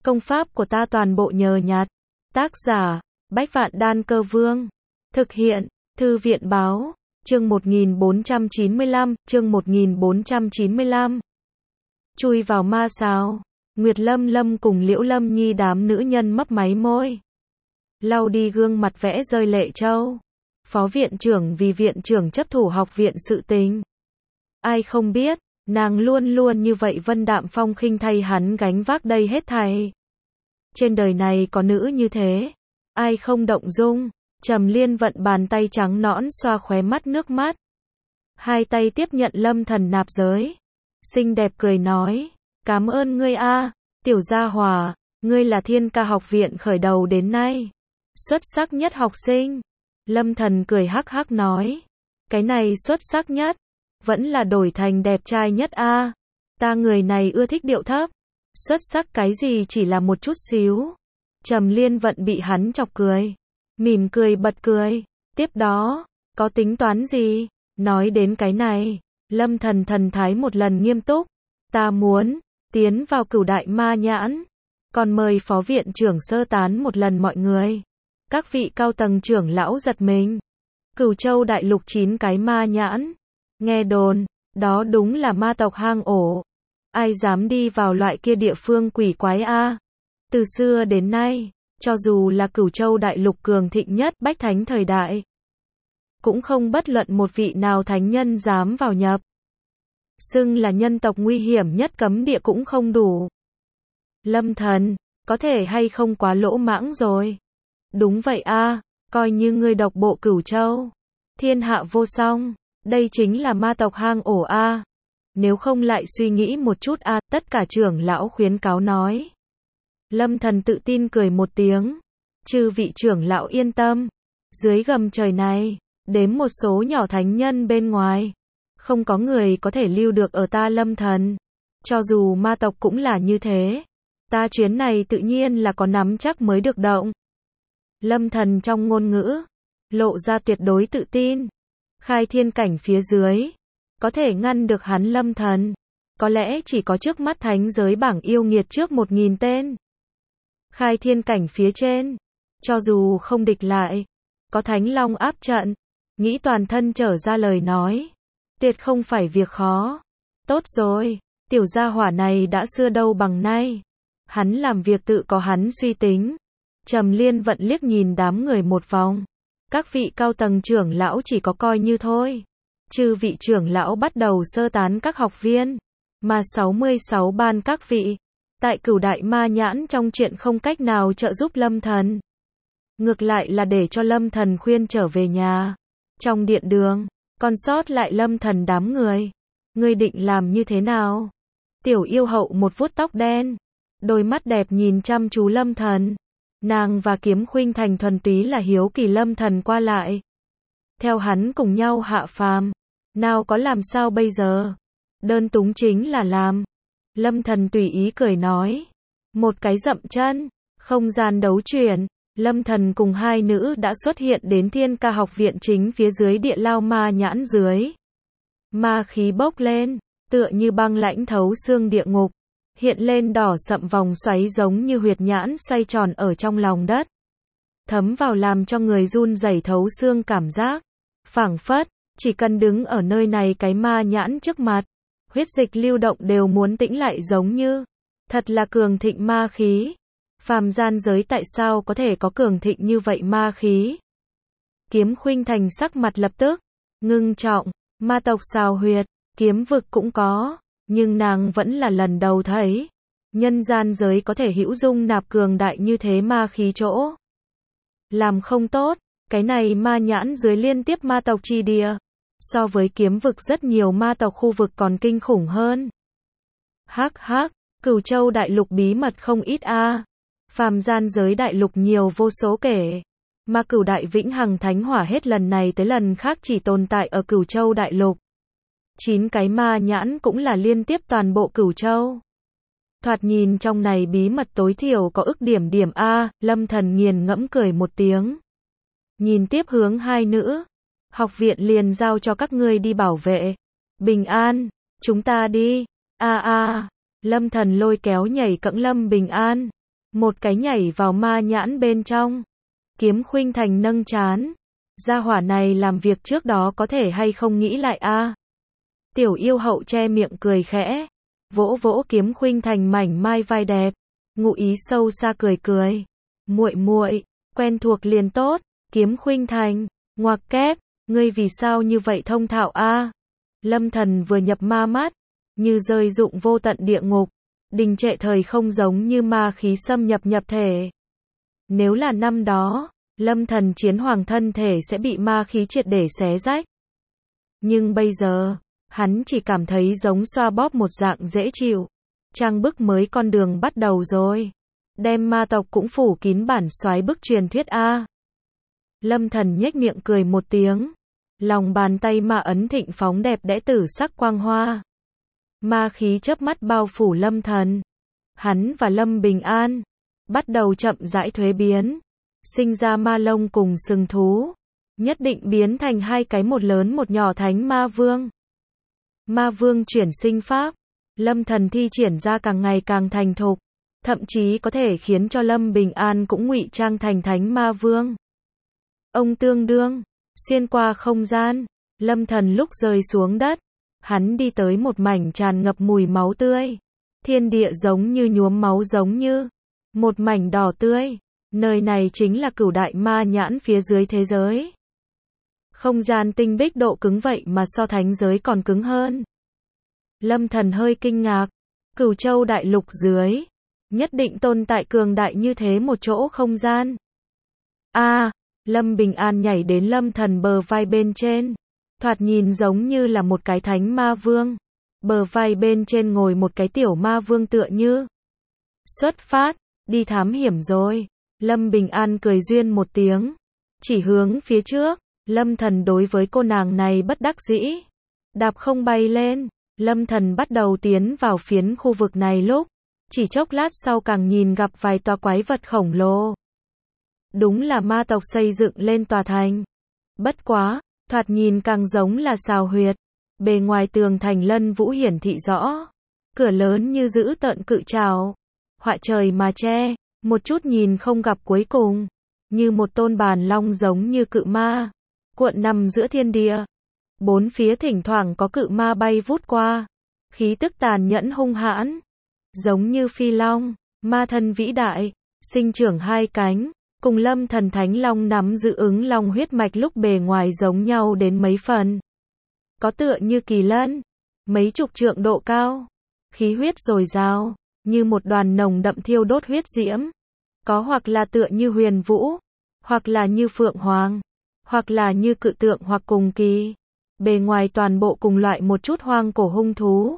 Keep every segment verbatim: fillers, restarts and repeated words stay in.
Công pháp của ta toàn bộ nhờ nhặt. Tác giả, Bách Vạn Đan Cơ Vương. Thực hiện, Thư viện Báo. Chương một nghìn bốn trăm chín mươi lăm, chương một nghìn bốn trăm chín mươi lăm. Chui vào ma sáo. Nguyệt Lâm Lâm cùng Liễu Lâm Nhi đám nữ nhân mấp máy môi. Lau đi gương mặt vẽ rơi lệ châu. Phó viện trưởng vì viện trưởng chấp thủ học viện sự tình. Ai không biết, nàng luôn luôn như vậy vân đạm phong khinh thay hắn gánh vác đây hết thảy. Trên đời này có nữ như thế, ai không động dung. Trầm Liên vận bàn tay trắng nõn xoa khóe mắt nước mắt. Hai tay tiếp nhận Lâm Thần nạp giới. Xinh đẹp cười nói, cảm ơn ngươi a, tiểu gia hòa, ngươi là Thiên Ca học viện khởi đầu đến nay xuất sắc nhất học sinh. Lâm Thần cười hắc hắc nói, cái này xuất sắc nhất, vẫn là đổi thành đẹp trai nhất a. Ta người này ưa thích điệu thấp, xuất sắc cái gì chỉ là một chút xíu. Trầm Liên vận bị hắn chọc cười, mỉm cười bật cười. Tiếp đó, có tính toán gì? Nói đến cái này, Lâm Thần thần thái một lần nghiêm túc. Ta muốn tiến vào Cửu Đại Ma Nhãn, còn mời phó viện trưởng sơ tán một lần mọi người. Các vị cao tầng trưởng lão giật mình. Cửu Châu đại lục chín cái ma nhãn. Nghe đồn, đó đúng là ma tộc hang ổ. Ai dám đi vào loại kia địa phương quỷ quái a? Từ xưa đến nay, cho dù là Cửu Châu đại lục cường thịnh nhất bách thánh thời đại, cũng không bất luận một vị nào thánh nhân dám vào nhập. Xưng là nhân tộc nguy hiểm nhất cấm địa cũng không đủ. Lâm Thần, có thể hay không quá lỗ mãng rồi. Đúng vậy a, coi như ngươi độc bộ Cửu Châu, thiên hạ vô song, đây chính là ma tộc hang ổ a. Nếu không lại suy nghĩ một chút a, tất cả trưởng lão khuyến cáo nói. Lâm Thần tự tin cười một tiếng, chư vị trưởng lão yên tâm, dưới gầm trời này, đếm một số nhỏ thánh nhân bên ngoài, không có người có thể lưu được ở ta Lâm Thần. Cho dù ma tộc cũng là như thế, ta chuyến này tự nhiên là có nắm chắc mới được động. Lâm Thần trong ngôn ngữ lộ ra tuyệt đối tự tin. Khai thiên cảnh phía dưới có thể ngăn được hắn Lâm Thần, có lẽ chỉ có trước mắt thánh giới bảng yêu nghiệt trước một nghìn tên. Khai thiên cảnh phía trên, cho dù không địch lại, có Thánh Long áp trận, nghĩ toàn thân trở ra lời nói, tuyệt không phải việc khó. Tốt rồi, tiểu gia hỏa này đã xưa đâu bằng nay, hắn làm việc tự có hắn suy tính. Trầm Liên vận liếc nhìn đám người một vòng. Các vị cao tầng trưởng lão chỉ có coi như thôi. Chư vị trưởng lão bắt đầu sơ tán các học viên. Mà sáu mươi sáu ban các vị, tại Cửu Đại Ma Nhãn trong chuyện không cách nào trợ giúp Lâm Thần. Ngược lại là để cho Lâm Thần khuyên trở về nhà. Trong điện đường, còn sót lại Lâm Thần đám người. Ngươi định làm như thế nào? Tiểu yêu hậu một vuốt tóc đen, đôi mắt đẹp nhìn chăm chú Lâm Thần. Nàng và Kiếm Khuynh Thành thuần túy là hiếu kỳ Lâm Thần qua lại. Theo hắn cùng nhau hạ phàm, nào có làm sao bây giờ? Đơn túng chính là làm. Lâm Thần tùy ý cười nói. Một cái dậm chân, không gian đấu chuyển, Lâm Thần cùng hai nữ đã xuất hiện đến Thiên Ca học viện chính phía dưới địa lao ma nhãn dưới. Ma khí bốc lên, tựa như băng lãnh thấu xương địa ngục. Hiện lên đỏ sậm vòng xoáy giống như huyệt nhãn xoay tròn ở trong lòng đất. Thấm vào làm cho người run rẩy thấu xương cảm giác. Phảng phất, chỉ cần đứng ở nơi này cái ma nhãn trước mặt, huyết dịch lưu động đều muốn tĩnh lại giống như. Thật là cường thịnh ma khí. Phàm gian giới tại sao có thể có cường thịnh như vậy ma khí? Kiếm Khuynh Thành sắc mặt lập tức ngưng trọng. Ma tộc xào huyệt, kiếm vực cũng có. Nhưng nàng vẫn là lần đầu thấy, nhân gian giới có thể hữu dung nạp cường đại như thế ma khí chỗ. Làm không tốt, cái này ma nhãn dưới liên tiếp ma tộc chi địa, so với kiếm vực rất nhiều ma tộc khu vực còn kinh khủng hơn. Hắc hắc, Cửu Châu đại lục bí mật không ít a. Phàm gian giới đại lục nhiều vô số kể, mà Cửu Đại Vĩnh Hằng Thánh Hỏa hết lần này tới lần khác chỉ tồn tại ở Cửu Châu đại lục. Chín cái ma nhãn cũng là liên tiếp toàn bộ Cửu Châu. Thoạt nhìn trong này bí mật tối thiểu có ức điểm điểm A, Lâm Thần nghiền ngẫm cười một tiếng. Nhìn tiếp hướng hai nữ. Học viện liền giao cho các ngươi đi bảo vệ. Bình an, chúng ta đi. A a, Lâm Thần lôi kéo nhảy cẫng Lâm Bình An. một cái nhảy vào ma nhãn bên trong. Kiếm Khuynh Thành nâng trán. Gia hỏa này làm việc trước đó có thể hay không nghĩ lại a? Tiểu yêu hậu che miệng cười khẽ, vỗ vỗ Kiếm Khuynh Thành mảnh mai vai đẹp, ngụ ý sâu xa cười cười. Muội muội, quen thuộc liền tốt. Kiếm Khuynh Thành, ngoặc kép, ngươi vì sao như vậy thông thạo a? Lâm Thần vừa nhập ma mắt, như rơi dụng vô tận địa ngục, đình trệ thời không giống như ma khí xâm nhập nhập thể. Nếu là năm đó, Lâm Thần chiến hoàng thân thể sẽ bị ma khí triệt để xé rách. Nhưng bây giờ, hắn chỉ cảm thấy giống xoa bóp một dạng dễ chịu. Trang bức mới con đường bắt đầu rồi. Đem ma tộc cũng phủ kín bản soái bức truyền thuyết a. Lâm Thần nhếch miệng cười một tiếng. Lòng bàn tay ma ấn thịnh phóng đẹp đẽ tử sắc quang hoa. Ma khí chớp mắt bao phủ Lâm Thần. Hắn và Lâm Bình An bắt đầu chậm rãi thuế biến, sinh ra ma lông cùng sừng thú, nhất định biến thành hai cái một lớn một nhỏ thánh ma vương. Ma vương chuyển sinh pháp, Lâm Thần thi triển ra càng ngày càng thành thục, thậm chí có thể khiến cho Lâm Bình An cũng ngụy trang thành thánh ma vương. Ông tương đương, xuyên qua không gian, Lâm Thần lúc rơi xuống đất, hắn đi tới một mảnh tràn ngập mùi máu tươi. Thiên địa giống như nhuốm máu giống như một mảnh đỏ tươi. Nơi này chính là cửu đại ma nhãn phía dưới thế giới. Không gian tinh bích độ cứng vậy mà so thánh giới còn cứng hơn. Lâm Thần hơi kinh ngạc. Cửu châu đại lục dưới, nhất định tồn tại cường đại như thế một chỗ không gian. A, à, Lâm Bình An nhảy đến Lâm Thần bờ vai bên trên. Thoạt nhìn giống như là một cái thánh ma vương. Bờ vai bên trên ngồi một cái tiểu ma vương tựa như. Xuất phát, đi thám hiểm rồi. Lâm Bình An cười duyên một tiếng. Chỉ hướng phía trước. Lâm Thần đối với cô nàng này bất đắc dĩ. Đạp không bay lên. Lâm Thần bắt đầu tiến vào phiến khu vực này lúc. Chỉ chốc lát sau càng nhìn gặp vài tòa quái vật khổng lồ. Đúng là ma tộc xây dựng lên tòa thành. Bất quá, thoạt nhìn càng giống là xào huyệt. Bề ngoài tường thành lân vũ hiển thị rõ. Cửa lớn như giữ tợn cự trảo. Họa trời mà che, một chút nhìn không gặp cuối cùng. Như một tôn bàn long giống như cự ma. Cuộn nằm giữa thiên địa. Bốn phía thỉnh thoảng có cự ma bay vút qua. Khí tức tàn nhẫn hung hãn. Giống như phi long, ma thân vĩ đại, sinh trưởng hai cánh. Cùng Lâm Thần Thánh Long nắm giữ ứng long huyết mạch lúc bề ngoài giống nhau đến mấy phần. Có tựa như kỳ lân, mấy chục trượng độ cao, khí huyết dồi dào, như một đoàn nồng đậm thiêu đốt huyết diễm. Có hoặc là tựa như huyền vũ, hoặc là như phượng hoàng, hoặc là như cự tượng hoặc cùng kỳ. Bề ngoài toàn bộ cùng loại một chút hoang cổ hung thú.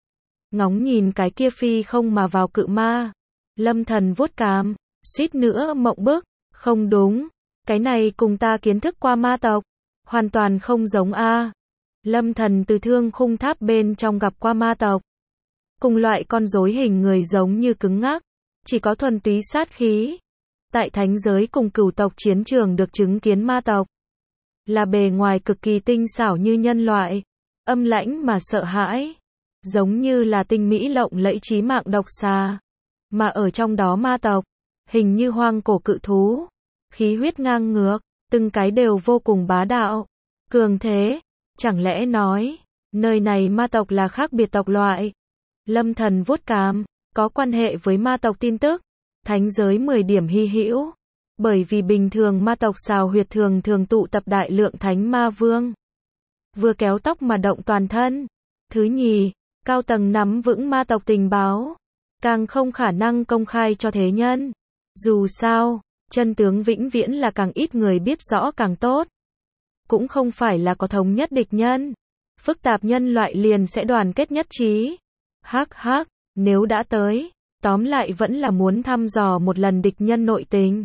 Ngóng nhìn cái kia phi không mà vào cự ma. Lâm Thần vuốt cằm, suýt nữa mộng bức. Không đúng, cái này cùng ta kiến thức qua ma tộc, hoàn toàn không giống a. Lâm Thần từ thương khung tháp bên trong gặp qua ma tộc. Cùng loại con rối hình người giống như cứng ngắc, chỉ có thuần túy sát khí. Tại thánh giới cùng cửu tộc chiến trường được chứng kiến ma tộc. Là bề ngoài cực kỳ tinh xảo như nhân loại, âm lãnh mà sợ hãi. Giống như là tinh mỹ lộng lẫy chí mạng độc xà. Mà ở trong đó ma tộc, hình như hoang cổ cự thú, khí huyết ngang ngược, từng cái đều vô cùng bá đạo, cường thế. Chẳng lẽ nói, nơi này ma tộc là khác biệt tộc loại? Lâm Thần vuốt cằm, có quan hệ với ma tộc tin tức, thánh giới mười điểm hy hữu, bởi vì bình thường ma tộc xào huyệt thường thường tụ tập đại lượng thánh ma vương. Vừa kéo tóc mà động toàn thân. Thứ nhì, cao tầng nắm vững ma tộc tình báo, càng không khả năng công khai cho thế nhân. Dù sao, chân tướng vĩnh viễn là càng ít người biết rõ càng tốt. Cũng không phải là có thống nhất địch nhân. Phức tạp nhân loại liền sẽ đoàn kết nhất trí. Hắc hắc, nếu đã tới, tóm lại vẫn là muốn thăm dò một lần địch nhân nội tình.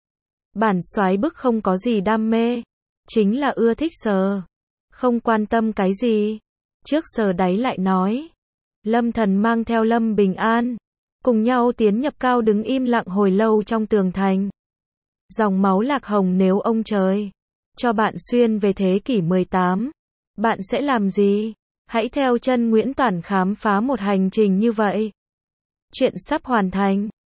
Bản soái bức không có gì đam mê, chính là ưa thích sờ. Không quan tâm cái gì. Trước sờ đáy lại nói. Lâm Thần mang theo Lâm Bình An, cùng nhau tiến nhập cao đứng im lặng hồi lâu trong tường thành. Dòng máu lạc hồng nếu ông trời cho bạn xuyên về thế kỷ mười tám, bạn sẽ làm gì? Hãy theo chân Nguyễn Toản khám phá một hành trình như vậy. Chuyện sắp hoàn thành.